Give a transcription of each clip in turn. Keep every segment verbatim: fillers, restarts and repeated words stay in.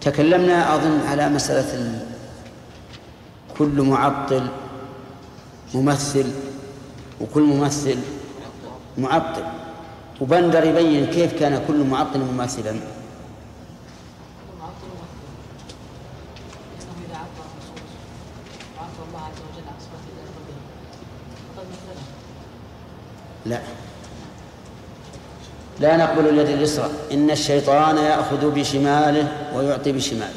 تكلمنا أظن على مسألة ال... كل معطل ممثل وكل ممثل معطل، وبندر يبين كيف كان كل معطل مماثلا. لا لا نقبل اليد اليسرى، إن الشيطان يأخذ بشماله ويعطي بشماله.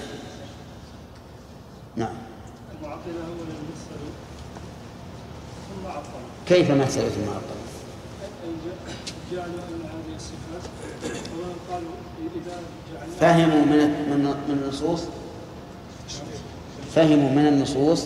نعم. كيف مسألة المعطل؟ فهموا من من النصوص فهموا من النصوص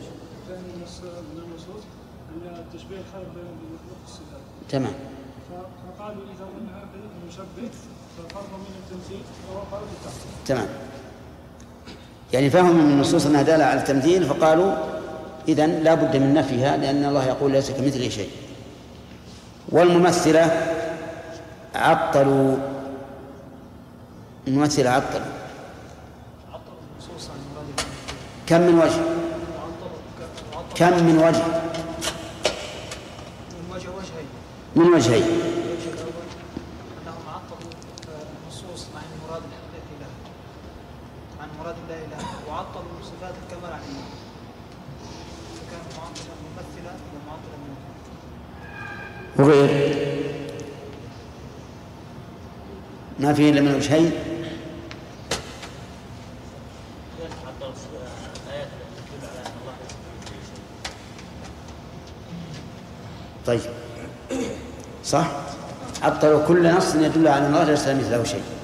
التشبيه الخالق بين المخلوق والصفات. تمام. فقالوا إذا قلنا المشبه ففرض من التمثيل وهو فرض التعطيل. تمام. يعني فهموا من النصوص أنها دالة على التمثيل، فقالوا إذن لا بد من نفيها، لأن الله يقول ليس كمثله شيء. والممثلة عطلوا الممثلة عطلوا كم من وجه كم من وجه من وجهين. أنهم عطلوا النصوص عن مراد الله عن مراد الله إله، وعطلوا صفات الكمال عن الله، فكان معطلا ممثلا ومعطلا ممثلا. وغير ما فيه إلا من وجهين. طيب صح، عطلوا كل نص يدل على الله ليس مثله شيء.